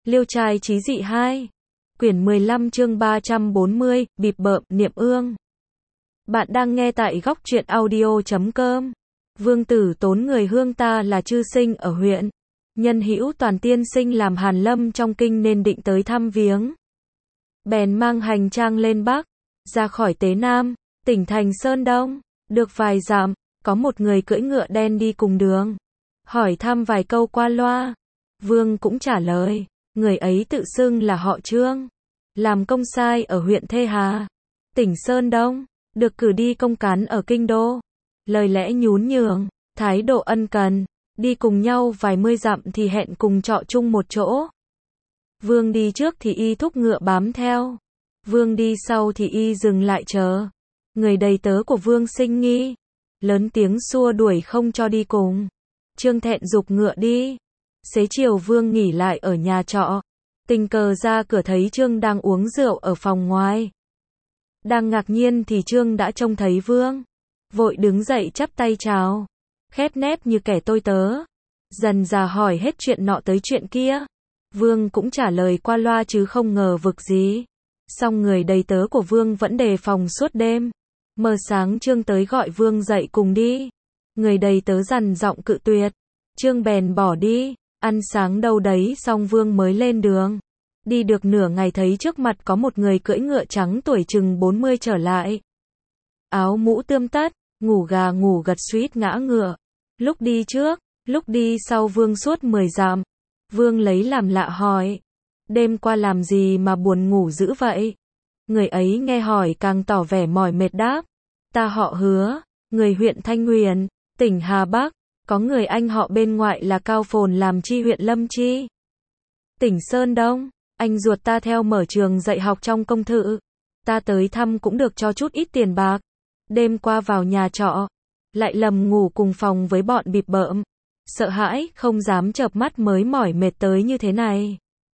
Liêu trai chí dị 2. Quyển 15 chương 340, bịp bợm, niệm ương. Bạn đang nghe tại góc truyện audio.com. Vương tử tốn người hương ta là chư sinh ở huyện. Nhân hữu toàn tiên sinh làm hàn lâm trong kinh nên định tới thăm viếng. Bèn mang hành trang lên Bắc, ra khỏi Tế Nam, tỉnh thành Sơn Đông. Được vài dặm, có một người cưỡi ngựa đen đi cùng đường. Hỏi thăm vài câu qua loa. Vương cũng trả lời. Người ấy tự xưng là họ Trương, làm công sai ở huyện Thê Hà, tỉnh Sơn Đông, được cử đi công cán ở kinh đô. Lời lẽ nhún nhường, thái độ ân cần, đi cùng nhau vài mươi dặm thì hẹn cùng trọ chung một chỗ. Vương đi trước thì y thúc ngựa bám theo, Vương đi sau thì y dừng lại chờ. Người đầy tớ của Vương sinh nghi, lớn tiếng xua đuổi không cho đi cùng. Trương thẹn giục ngựa đi. Xế chiều Vương nghỉ lại ở nhà trọ, tình cờ ra cửa thấy Trương đang uống rượu ở phòng ngoài. Đang ngạc nhiên thì Trương đã trông thấy Vương, vội đứng dậy chắp tay chào, khép nép như kẻ tôi tớ. Dần dà hỏi hết chuyện nọ tới chuyện kia. Vương cũng trả lời qua loa chứ không ngờ vực gì. Song người đầy tớ của Vương vẫn đề phòng suốt đêm. Mờ sáng Trương tới gọi Vương dậy cùng đi. Người đầy tớ dằn giọng cự tuyệt. Trương bèn bỏ đi. Ăn sáng đâu đấy xong Vương mới lên đường. Đi được nửa ngày thấy trước mặt có một người cưỡi ngựa trắng tuổi chừng 40 trở lại. Áo mũ tươm tất, ngủ gà ngủ gật suýt ngã ngựa. Lúc đi trước, lúc đi sau Vương suốt 10 dặm. Vương lấy làm lạ hỏi. Đêm qua làm gì mà buồn ngủ dữ vậy? Người ấy nghe hỏi càng tỏ vẻ mỏi mệt đáp. Ta họ Hứa, người huyện Thanh Huyền, tỉnh Hà Bắc. Có người anh họ bên ngoại là Cao Phồn làm chi huyện Lâm Chi, tỉnh Sơn Đông. Anh ruột ta theo mở trường dạy học trong công thự. Ta tới thăm cũng được cho chút ít tiền bạc. Đêm qua vào nhà trọ, lại lầm ngủ cùng phòng với bọn bịp bợm. Sợ hãi, không dám chợp mắt mới mỏi mệt tới như thế này.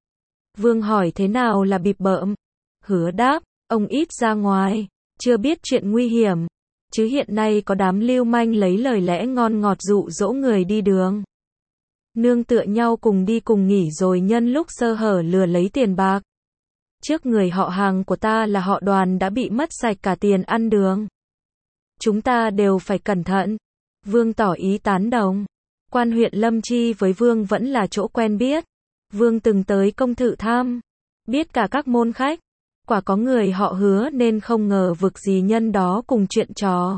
Vương hỏi thế nào là bịp bợm? Hứa đáp, ông ít ra ngoài, chưa biết chuyện nguy hiểm. Chứ hiện nay có đám lưu manh lấy lời lẽ ngon ngọt dụ dỗ người đi đường. Nương tựa nhau cùng đi cùng nghỉ rồi nhân lúc sơ hở lừa lấy tiền bạc. Trước người họ hàng của ta là họ Đoàn đã bị mất sạch cả tiền ăn đường. Chúng ta đều phải cẩn thận. Vương tỏ ý tán đồng. Quan huyện Lâm Chi với Vương vẫn là chỗ quen biết. Vương từng tới công thự thăm, biết cả các môn khách. Quả có người họ Hứa nên không ngờ vực gì nhân đó cùng chuyện trò.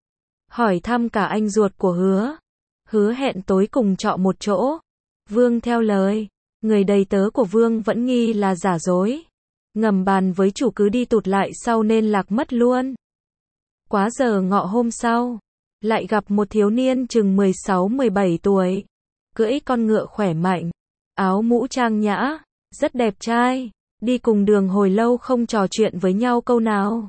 Hỏi thăm cả anh ruột của Hứa. Hứa hẹn tối cùng trọ một chỗ. Vương theo lời. Người đầy tớ của Vương vẫn nghi là giả dối. Ngầm bàn với chủ cứ đi tụt lại sau nên lạc mất luôn. Quá giờ ngọ hôm sau, lại gặp một thiếu niên chừng 16-17 tuổi. Cưỡi con ngựa khỏe mạnh, áo mũ trang nhã, rất đẹp trai. Đi cùng đường hồi lâu không trò chuyện với nhau câu nào.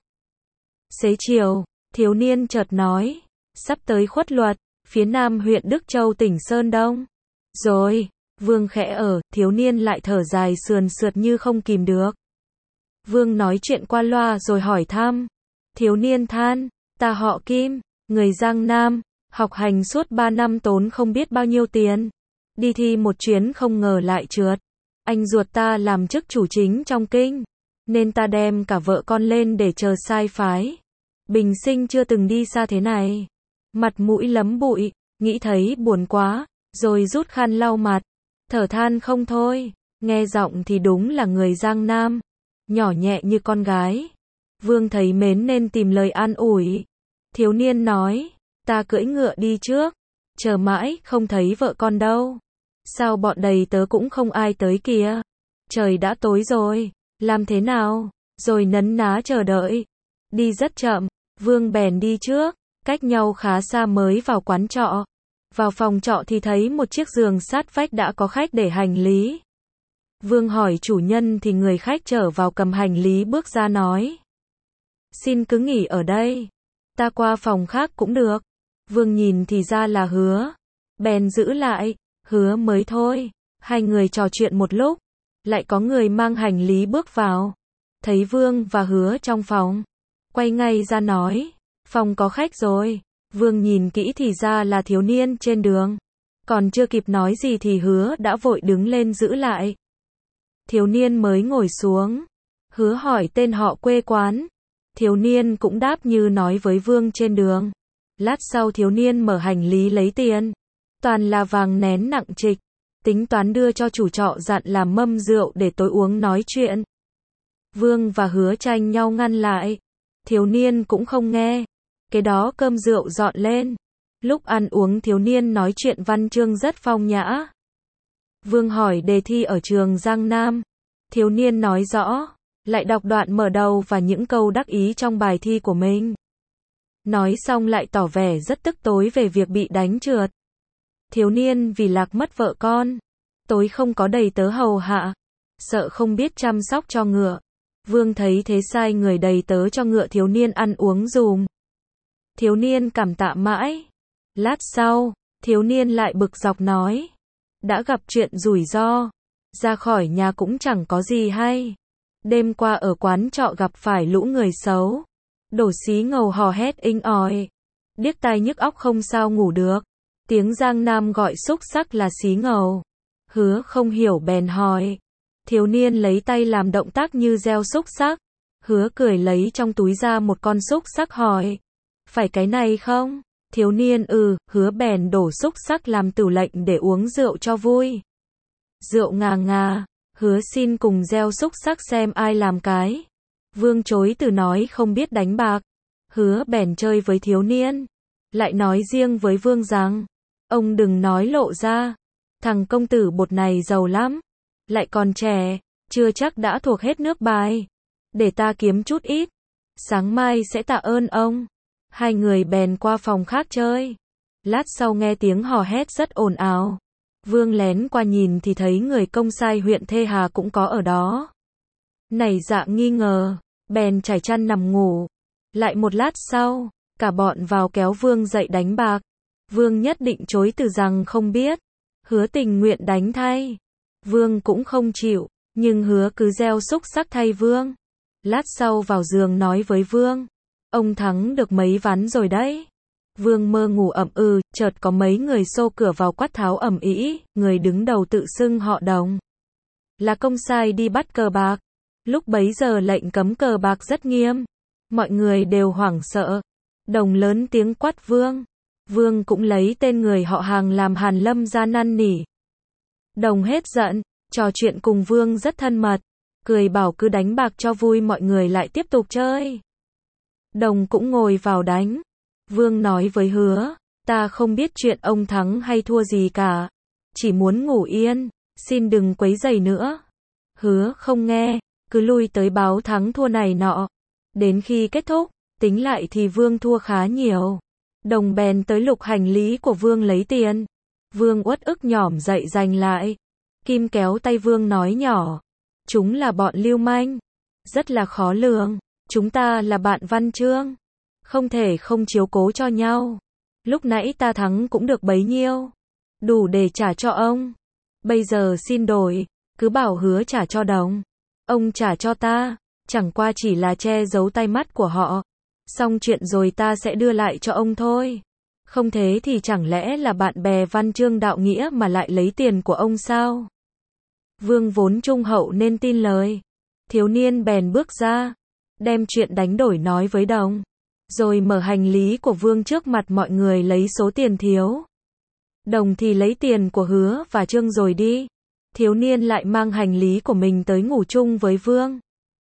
Xế chiều, thiếu niên chợt nói, sắp tới Khuất Luật, phía nam huyện Đức Châu tỉnh Sơn Đông. Rồi, Vương khẽ thiếu niên lại thở dài sườn sượt như không kìm được. Vương nói chuyện qua loa rồi hỏi thăm. Thiếu niên than, ta họ Kim, người Giang Nam, học hành suốt 3 năm tốn không biết bao nhiêu tiền. Đi thi một chuyến không ngờ lại trượt. Anh ruột ta làm chức chủ chính trong kinh, nên ta đem cả vợ con lên để chờ sai phái. Bình sinh chưa từng đi xa thế này. Mặt mũi lấm bụi, nghĩ thấy buồn quá, rồi rút khăn lau mặt. Thở than không thôi, nghe giọng thì đúng là người Giang Nam, nhỏ nhẹ như con gái. Vương thấy mến nên tìm lời an ủi. Thiếu niên nói, ta cưỡi ngựa đi trước, chờ mãi không thấy vợ con đâu. Sao bọn đầy tớ cũng không ai tới kìa? Trời đã tối rồi, làm thế nào? Rồi nấn ná chờ đợi. Đi rất chậm, Vương bèn đi trước, cách nhau khá xa mới vào quán trọ. Vào phòng trọ thì thấy một chiếc giường sát vách đã có khách để hành lý. Vương hỏi chủ nhân thì người khách trở vào cầm hành lý bước ra nói. Xin cứ nghỉ ở đây. Ta qua phòng khác cũng được. Vương nhìn thì ra là Hứa. Bèn giữ lại. Hứa mới thôi. Hai người trò chuyện một lúc. Lại có người mang hành lý bước vào. Thấy Vương và Hứa trong phòng. Quay ngay ra nói. Phòng có khách rồi. Vương nhìn kỹ thì ra là thiếu niên trên đường. Còn chưa kịp nói gì thì Hứa đã vội đứng lên giữ lại. Thiếu niên mới ngồi xuống. Hứa hỏi tên họ quê quán. Thiếu niên cũng đáp như nói với Vương trên đường. Lát sau thiếu niên mở hành lý lấy tiền. Toàn là vàng nén nặng trịch. Tính toán đưa cho chủ trọ dặn làm mâm rượu để tối uống nói chuyện. Vương và Hứa tranh nhau ngăn lại. Thiếu niên cũng không nghe. Cái đó cơm rượu dọn lên. Lúc ăn uống thiếu niên nói chuyện văn chương rất phong nhã. Vương hỏi đề thi ở trường Giang Nam. Thiếu niên nói rõ. Lại đọc đoạn mở đầu và những câu đắc ý trong bài thi của mình. Nói xong lại tỏ vẻ rất tức tối về việc bị đánh trượt. Thiếu niên vì lạc mất vợ con. Tối không có đầy tớ hầu hạ. Sợ không biết chăm sóc cho ngựa. Vương thấy thế sai người đầy tớ cho ngựa thiếu niên ăn uống dùm. Thiếu niên cảm tạ mãi. Lát sau, thiếu niên lại bực dọc nói. Đã gặp chuyện rủi ro. Ra khỏi nhà cũng chẳng có gì hay. Đêm qua ở quán trọ gặp phải lũ người xấu. Đổ xí ngầu hò hét inh ỏi. Điếc tai nhức óc không sao ngủ được. Tiếng Giang Nam gọi xúc xắc là xí ngầu. Hứa không hiểu bèn hỏi. Thiếu niên lấy tay làm động tác như gieo xúc xắc. Hứa cười lấy trong túi ra một con xúc xắc hỏi. Phải cái này không? Thiếu niên Hứa bèn đổ xúc xắc làm tửu lệnh để uống rượu cho vui. Rượu ngà ngà. Hứa xin cùng gieo xúc xắc xem ai làm cái. Vương chối từ nói không biết đánh bạc. Hứa bèn chơi với thiếu niên. Lại nói riêng với Vương rằng. Ông đừng nói lộ ra. Thằng công tử bột này giàu lắm. Lại còn trẻ. Chưa chắc đã thuộc hết nước bài. Để ta kiếm chút ít. Sáng mai sẽ tạ ơn ông. Hai người bèn qua phòng khác chơi. Lát sau nghe tiếng hò hét rất ồn ào. Vương lén qua nhìn thì thấy người công sai huyện Thê Hà cũng có ở đó. Nảy dạ nghi ngờ. Bèn trải chăn nằm ngủ. Lại một lát sau, cả bọn vào kéo Vương dậy đánh bạc. Vương nhất định chối từ rằng không biết. Hứa tình nguyện đánh thay. Vương cũng không chịu, nhưng Hứa cứ gieo xúc xắc thay Vương. Lát sau vào giường nói với Vương. Ông thắng được mấy ván rồi đấy. Vương mơ ngủ ậm chợt có mấy người xô cửa vào quát tháo ầm ĩ, người đứng đầu tự xưng họ Đồng. Là công sai đi bắt cờ bạc. Lúc bấy giờ lệnh cấm cờ bạc rất nghiêm. Mọi người đều hoảng sợ. Đồng lớn tiếng quát Vương. Vương cũng lấy tên người họ Hàng làm Hàn Lâm ra năn nỉ. Đồng hết giận, trò chuyện cùng Vương rất thân mật. Cười bảo cứ đánh bạc cho vui mọi người lại tiếp tục chơi. Đồng cũng ngồi vào đánh. Vương nói với Hứa. Ta không biết chuyện ông thắng hay thua gì cả. Chỉ muốn ngủ yên. Xin đừng quấy rầy nữa. Hứa không nghe. Cứ lui tới báo thắng thua này nọ. Đến khi kết thúc, tính lại thì Vương thua khá nhiều. Đồng bèn tới lục hành lý của Vương lấy tiền. Vương uất ức nhỏm dậy giành lại. Kim kéo tay Vương nói nhỏ. Chúng là bọn lưu manh. Rất là khó lường. Chúng ta là bạn văn chương. Không thể không chiếu cố cho nhau. Lúc nãy ta thắng cũng được bấy nhiêu. Đủ để trả cho ông. Bây giờ xin đổi. Cứ bảo Hứa trả cho Đồng. Ông trả cho ta. Chẳng qua chỉ là che giấu tay mắt của họ. Xong chuyện rồi ta sẽ đưa lại cho ông thôi. Không thế thì chẳng lẽ là bạn bè văn chương đạo nghĩa mà lại lấy tiền của ông sao? Vương vốn trung hậu nên tin lời. Thiếu niên bèn bước ra. Đem chuyện đánh đổi nói với Đồng. Rồi mở hành lý của Vương trước mặt mọi người lấy số tiền thiếu. Đồng thì lấy tiền của Hứa và Trương rồi đi. Thiếu niên lại mang hành lý của mình tới ngủ chung với Vương.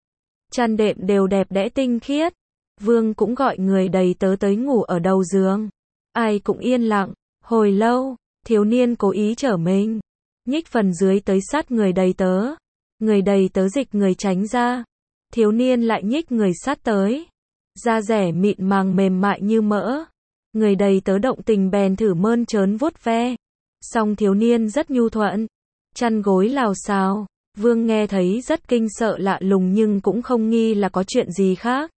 Chăn đệm đều đẹp đẽ tinh khiết. Vương cũng gọi người đầy tớ tới ngủ ở đầu giường. Ai cũng yên lặng. Hồi lâu, thiếu niên cố ý trở mình. Nhích phần dưới tới sát người đầy tớ. Người đầy tớ dịch người tránh ra. Thiếu niên lại nhích người sát tới. Da rẻ mịn màng mềm mại như mỡ. Người đầy tớ động tình bèn thử mơn trớn vuốt ve. Song thiếu niên rất nhu thuận. Chăn gối lào xào. Vương nghe thấy rất kinh sợ lạ lùng nhưng cũng không nghi là có chuyện gì khác.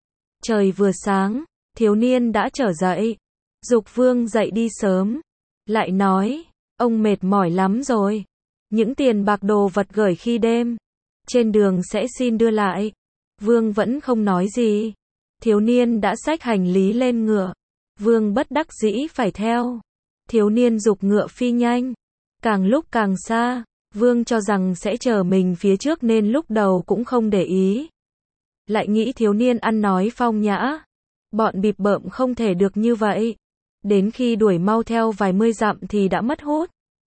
Trời vừa sáng, thiếu niên đã trở dậy. Giục Vương dậy đi sớm. Lại nói, ông mệt mỏi lắm rồi. Những tiền bạc đồ vật gửi khi đêm. Trên đường sẽ xin đưa lại. Vương vẫn không nói gì. Thiếu niên đã xách hành lý lên ngựa. Vương bất đắc dĩ phải theo. Thiếu niên giục ngựa phi nhanh. Càng lúc càng xa. Vương cho rằng sẽ chờ mình phía trước nên lúc đầu cũng không để ý. Lại nghĩ thiếu niên ăn nói phong nhã. Bọn bịp bợm không thể được như vậy. Đến khi đuổi mau theo vài mươi dặm thì đã mất hút.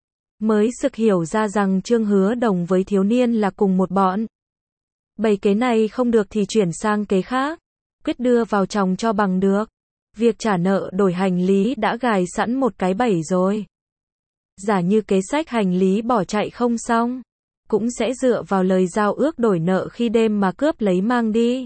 Mới sực hiểu ra rằng Trương Hứa Đồng với thiếu niên là cùng một bọn. Bày kế này không được thì chuyển sang kế khác. Quyết đưa vào chồng cho bằng được. Việc trả nợ đổi hành lý đã gài sẵn một cái bẫy rồi. Giả như kế sách hành lý bỏ chạy không xong, cũng sẽ dựa vào lời giao ước đổi nợ khi đêm mà cướp lấy mang đi.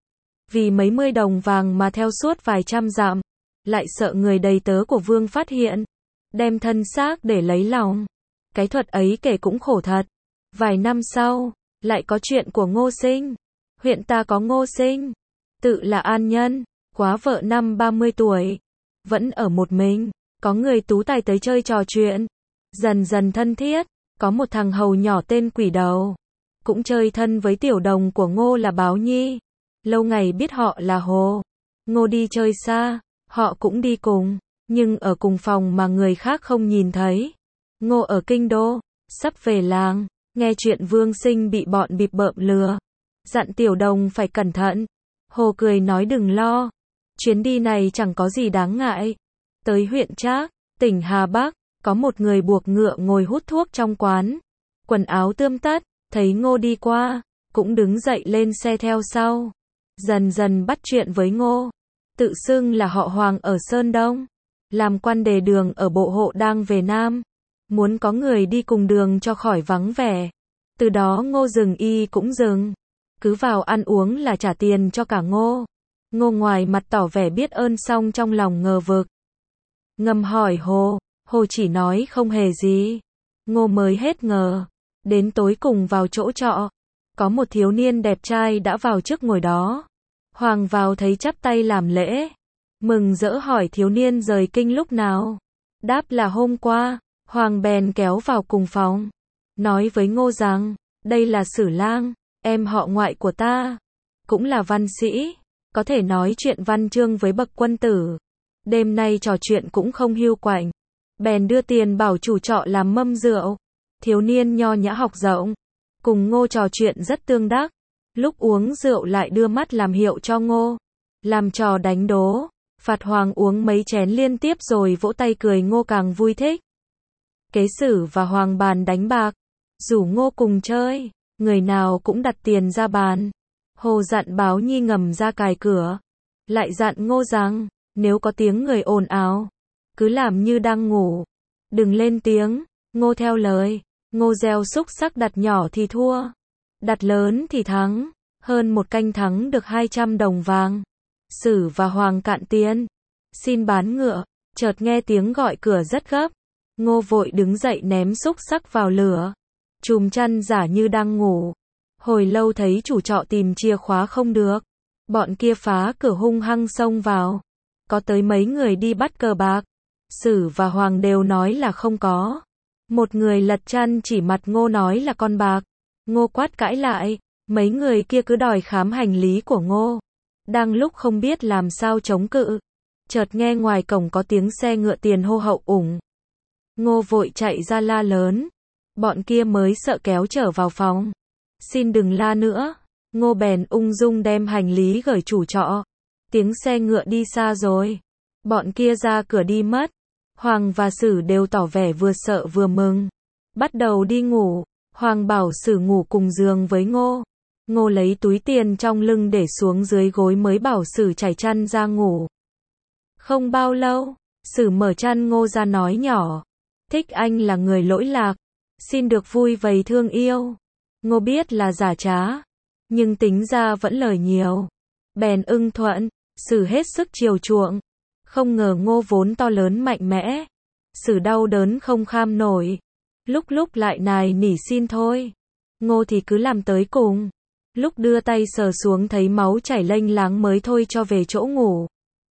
Vì mấy mươi đồng vàng mà theo suốt vài trăm dặm, lại sợ người đầy tớ của Vương phát hiện, đem thân xác để lấy lòng. Cái thuật ấy kể cũng khổ thật. Vài năm sau, lại có chuyện của Ngô Sinh. Huyện ta có Ngô Sinh, tự là an nhân, quá vợ năm 30 tuổi, vẫn ở một mình. Có người tú tài tới chơi trò chuyện, dần dần thân thiết. Có một thằng hầu nhỏ tên Quỷ Đầu, cũng chơi thân với tiểu đồng của Ngô là Báo Nhi. Lâu ngày biết họ là Hồ. Ngô đi chơi xa, họ cũng đi cùng, nhưng ở cùng phòng mà người khác không nhìn thấy. Ngô ở kinh đô, sắp về làng, nghe chuyện Vương Sinh bị bọn bịp bợm lừa, dặn tiểu đồng phải cẩn thận. Hồ cười nói đừng lo, chuyến đi này chẳng có gì đáng ngại. Tới huyện Trác, tỉnh Hà Bắc, có một người buộc ngựa ngồi hút thuốc trong quán, quần áo tươm tất, thấy Ngô đi qua, cũng đứng dậy lên xe theo sau. Dần dần bắt chuyện với Ngô, tự xưng là họ Hoàng ở Sơn Đông, làm quan đề đường ở bộ hộ đang về Nam, muốn có người đi cùng đường cho khỏi vắng vẻ. Từ đó Ngô dừng y cũng dừng, cứ vào ăn uống là trả tiền cho cả Ngô. Ngô ngoài mặt tỏ vẻ biết ơn xong trong lòng ngờ vực. Ngầm hỏi Hồ, Hồ chỉ nói không hề gì. Ngô mới hết ngờ. Đến tối cùng vào chỗ trọ, có một thiếu niên đẹp trai đã vào trước ngồi đó. Hoàng vào thấy chắp tay làm lễ, mừng rỡ hỏi thiếu niên rời kinh lúc nào. Đáp là hôm qua. Hoàng bèn kéo vào cùng phòng, nói với Ngô rằng, đây là Sử Lang, em họ ngoại của ta, cũng là văn sĩ, có thể nói chuyện văn chương với bậc quân tử. Đêm nay trò chuyện cũng không hiu quạnh, bèn đưa tiền bảo chủ trọ làm mâm rượu. Thiếu niên nho nhã học rộng, cùng Ngô trò chuyện rất tương đắc. Lúc uống rượu lại đưa mắt làm hiệu cho Ngô, làm trò đánh đố, phạt Hoàng uống mấy chén liên tiếp rồi vỗ tay cười. Ngô càng vui thích. Kế Sử và Hoàng bàn đánh bạc, rủ Ngô cùng chơi, người nào cũng đặt tiền ra bàn. Hồ dặn Báo Nhi ngầm ra cài cửa, lại dặn Ngô rằng, nếu có tiếng người ồn ào, cứ làm như đang ngủ, đừng lên tiếng. Ngô theo lời. Ngô gieo xúc sắc đặt nhỏ thì thua, đặt lớn thì thắng. Hơn một canh thắng được 200 đồng vàng. Sử và Hoàng cạn tiền, xin bán ngựa. Chợt nghe tiếng gọi cửa rất gấp. Ngô vội đứng dậy ném xúc sắc vào lửa, chùm chăn giả như đang ngủ. Hồi lâu thấy chủ trọ tìm chìa khóa không được, bọn kia phá cửa hung hăng xông vào. Có tới mấy người đi bắt cờ bạc. Sử và Hoàng đều nói là không có. Một người lật chăn chỉ mặt Ngô nói là con bạc. Ngô quát cãi lại, mấy người kia cứ đòi khám hành lý của Ngô. Đang lúc không biết làm sao chống cự, chợt nghe ngoài cổng có tiếng xe ngựa tiền hô hậu ủng. Ngô vội chạy ra la lớn, bọn kia mới sợ kéo trở vào phòng. Xin đừng la nữa. Ngô bèn ung dung đem hành lý gửi chủ trọ. Tiếng xe ngựa đi xa rồi, bọn kia ra cửa đi mất. Hoàng và Sử đều tỏ vẻ vừa sợ vừa mừng, bắt đầu đi ngủ. Hoàng bảo Sử ngủ cùng giường với Ngô. Ngô lấy túi tiền trong lưng để xuống dưới gối mới bảo Sử trải chăn ra ngủ. Không bao lâu, Sử mở chăn Ngô ra nói nhỏ, thích anh là người lỗi lạc, xin được vui vầy thương yêu. Ngô biết là giả trá, nhưng tính ra vẫn lời nhiều, bèn ưng thuận. Sử hết sức chiều chuộng. Không ngờ Ngô vốn to lớn mạnh mẽ, Sử đau đớn không kham nổi, lúc lại nài nỉ xin thôi. Ngô thì cứ làm tới cùng. Lúc đưa tay sờ xuống thấy máu chảy lênh láng mới thôi cho về chỗ ngủ.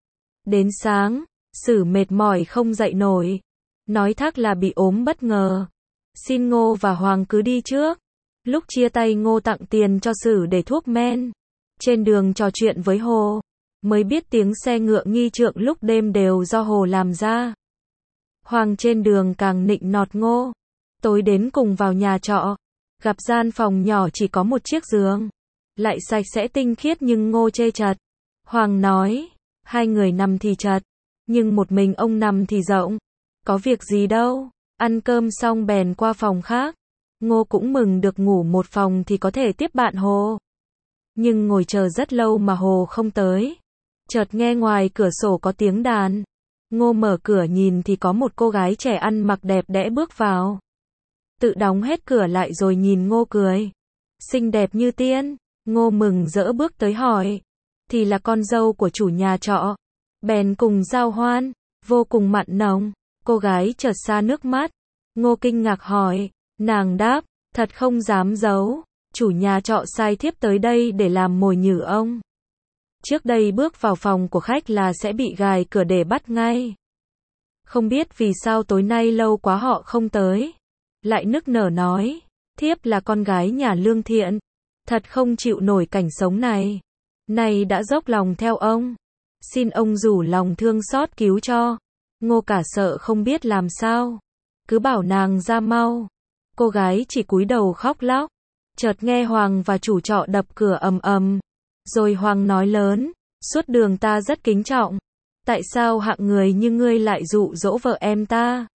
Đến sáng, Sử mệt mỏi không dậy nổi, nói thác là bị ốm bất ngờ, xin Ngô và Hoàng cứ đi trước. Lúc chia tay Ngô tặng tiền cho Sử để thuốc men. Trên đường trò chuyện với Hồ, mới biết tiếng xe ngựa nghi trượng lúc đêm đều do Hồ làm ra. Hoàng trên đường càng nịnh nọt Ngô, Tối đến cùng vào nhà trọ, gặp gian phòng nhỏ chỉ có một chiếc giường, lại sạch sẽ tinh khiết nhưng Ngô chê chật. Hoàng nói, hai người nằm thì chật, nhưng một mình ông nằm thì rộng. Có việc gì đâu, ăn cơm xong bèn qua phòng khác. Ngô cũng mừng được ngủ một phòng thì có thể tiếp bạn Hồ. Nhưng ngồi chờ rất lâu mà Hồ không tới. Chợt nghe ngoài cửa sổ có tiếng đàn. Ngô mở cửa nhìn thì có một cô gái trẻ ăn mặc đẹp đẽ bước vào. Tự đóng hết cửa lại rồi nhìn Ngô cười. Xinh đẹp như tiên. Ngô mừng rỡ bước tới hỏi. Thì là con dâu của chủ nhà trọ. Bèn cùng giao hoan, vô cùng mặn nồng. Cô gái chợt xa nước mắt. Ngô kinh ngạc hỏi. Nàng đáp, thật không dám giấu. Chủ nhà trọ sai thiếp tới đây để làm mồi nhử ông. Trước đây bước vào phòng của khách là sẽ bị gài cửa để bắt ngay. Không biết vì sao tối nay lâu quá họ không tới. Lại nức nở nói, thiếp là con gái nhà lương thiện. Thật không chịu nổi cảnh sống này. Nay đã dốc lòng theo ông. Xin ông rủ lòng thương xót cứu cho. Ngô cả sợ không biết làm sao. Cứ bảo nàng ra mau. Cô gái chỉ cúi đầu khóc lóc. Chợt nghe Hoàng và chủ trọ đập cửa ầm ầm. Rồi Hoàng nói lớn, suốt đường ta rất kính trọng. Tại sao hạng người như ngươi lại dụ dỗ vợ em ta?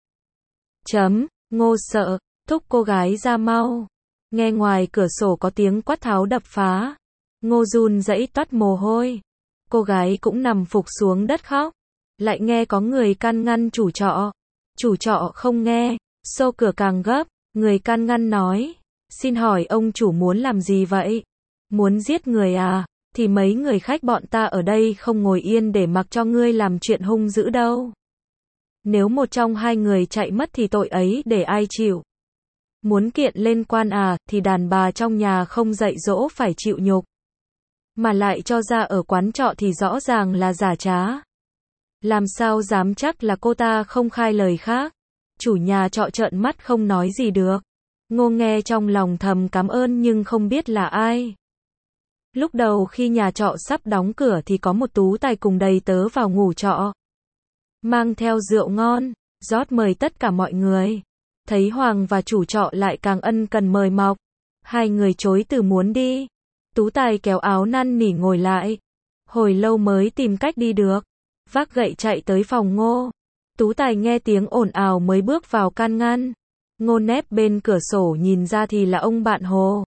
Ngô sợ, thúc cô gái ra mau. Nghe ngoài cửa sổ có tiếng quát tháo đập phá. Ngô run rẩy toát mồ hôi. Cô gái cũng nằm phục xuống đất khóc. Lại nghe có người can ngăn chủ trọ. Chủ trọ không nghe, xô cửa càng gấp. Người can ngăn nói, xin hỏi ông chủ muốn làm gì vậy? Muốn giết người à? Thì mấy người khách bọn ta ở đây không ngồi yên để mặc cho ngươi làm chuyện hung dữ đâu. Nếu một trong hai người chạy mất thì tội ấy để ai chịu? Muốn kiện lên quan à, thì đàn bà trong nhà không dạy dỗ phải chịu nhục. Mà lại cho ra ở quán trọ thì rõ ràng là giả trá. Làm sao dám chắc là cô ta không khai lời khác? Chủ nhà trọ trợn mắt không nói gì được. Ngô nghe trong lòng thầm cảm ơn nhưng không biết là ai. Lúc đầu khi nhà trọ sắp đóng cửa thì có một tú tài cùng đầy tớ vào ngủ trọ. Mang theo rượu ngon, rót mời tất cả mọi người. Thấy Hoàng và chủ trọ lại càng ân cần mời mọc. Hai người chối từ muốn đi. Tú tài kéo áo năn nỉ ngồi lại. Hồi lâu mới tìm cách đi được. Vác gậy chạy tới phòng Ngô. Tú tài nghe tiếng ồn ào mới bước vào can ngăn. Ngô nép bên cửa sổ nhìn ra thì là ông bạn Hồ.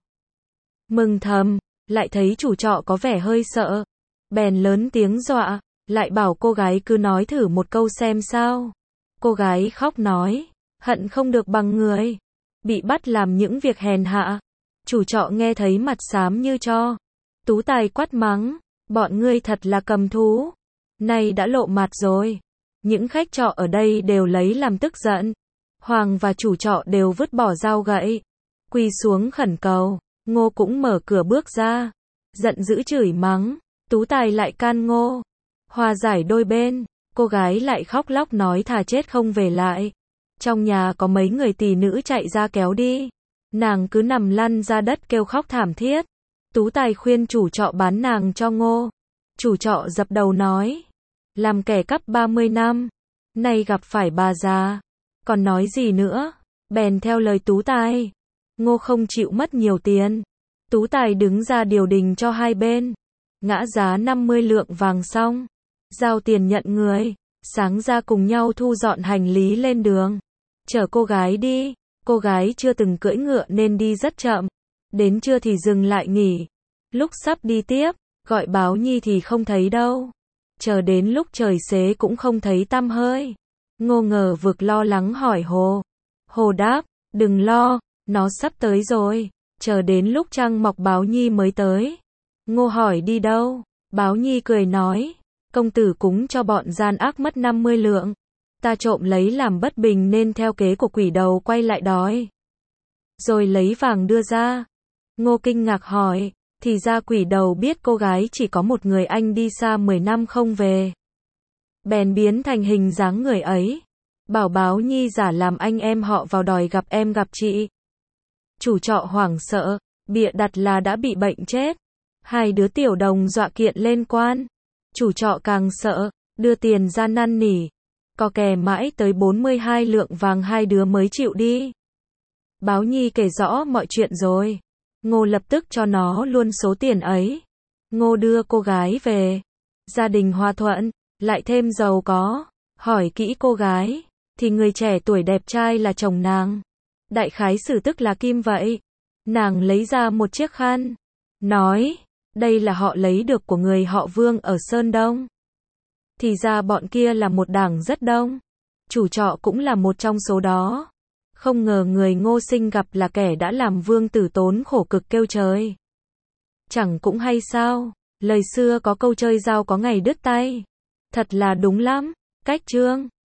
Mừng thầm, lại thấy chủ trọ có vẻ hơi sợ. Bèn lớn tiếng dọa, lại bảo cô gái cứ nói thử một câu xem sao. Cô gái khóc nói, hận không được bằng người. Bị bắt làm những việc hèn hạ. Chủ trọ nghe thấy mặt xám như tro. Tú tài quát mắng, bọn ngươi thật là cầm thú. Nay đã lộ mặt rồi. Những khách trọ ở đây đều lấy làm tức giận. Hoàng và chủ trọ đều vứt bỏ dao gậy. Quỳ xuống khẩn cầu. Ngô cũng mở cửa bước ra. Giận dữ chửi mắng. Tú tài lại can Ngô. Hòa giải đôi bên. Cô gái lại khóc lóc nói thà chết không về lại. Trong nhà có mấy người tỳ nữ chạy ra kéo đi. Nàng cứ nằm lăn ra đất kêu khóc thảm thiết. Tú tài khuyên chủ trọ bán nàng cho Ngô. Chủ trọ dập đầu nói. Làm kẻ cắp 30 năm. Nay gặp phải bà già. Còn nói gì nữa. Bèn theo lời tú tài. Ngô không chịu mất nhiều tiền. Tú tài đứng ra điều đình cho hai bên. Ngã giá 50 lượng vàng xong. Giao tiền nhận người. Sáng ra cùng nhau thu dọn hành lý lên đường. Chở cô gái đi. Cô gái chưa từng cưỡi ngựa nên đi rất chậm. Đến trưa thì dừng lại nghỉ. Lúc sắp đi tiếp, gọi Báo Nhi thì không thấy đâu. Chờ đến lúc trời xế cũng không thấy tăm hơi. Ngô ngờ vực lo lắng hỏi Hồ. Hồ đáp, đừng lo, nó sắp tới rồi. Chờ đến lúc trăng mọc Báo Nhi mới tới. Ngô hỏi đi đâu? Báo Nhi cười nói, công tử cúng cho bọn gian ác mất 50 lượng. Ta trộm lấy làm bất bình nên theo kế của quỷ đầu quay lại đòi. Rồi lấy vàng đưa ra. Ngô kinh ngạc hỏi, thì ra quỷ đầu biết cô gái chỉ có một người anh đi xa 10 năm không về. Bèn biến thành hình dáng người ấy. Bảo Báo Nhi giả làm anh em họ vào đòi gặp em gặp chị. Chủ trọ hoảng sợ, bịa đặt là đã bị bệnh chết. Hai đứa tiểu đồng dọa kiện lên quan. Chủ trọ càng sợ, đưa tiền ra năn nỉ. Co kè mãi tới 42 lượng vàng hai đứa mới chịu đi. Báo Nhi kể rõ mọi chuyện rồi. Ngô lập tức cho nó luôn số tiền ấy. Ngô đưa cô gái về. Gia đình hòa thuận, lại thêm giàu có. Hỏi kỹ cô gái, thì người trẻ tuổi đẹp trai là chồng nàng. Đại khái sử tức là Kim vậy. Nàng lấy ra một chiếc khăn. Nói, đây là họ lấy được của người họ Vương ở Sơn Đông. Thì ra bọn kia là một đảng rất đông. Chủ trọ cũng là một trong số đó. Không ngờ người Ngô sinh gặp là kẻ đã làm Vương Tử tốn khổ cực kêu trời. Chẳng cũng hay sao, lời xưa có câu chơi dao có ngày đứt tay. Thật là đúng lắm. Cách chương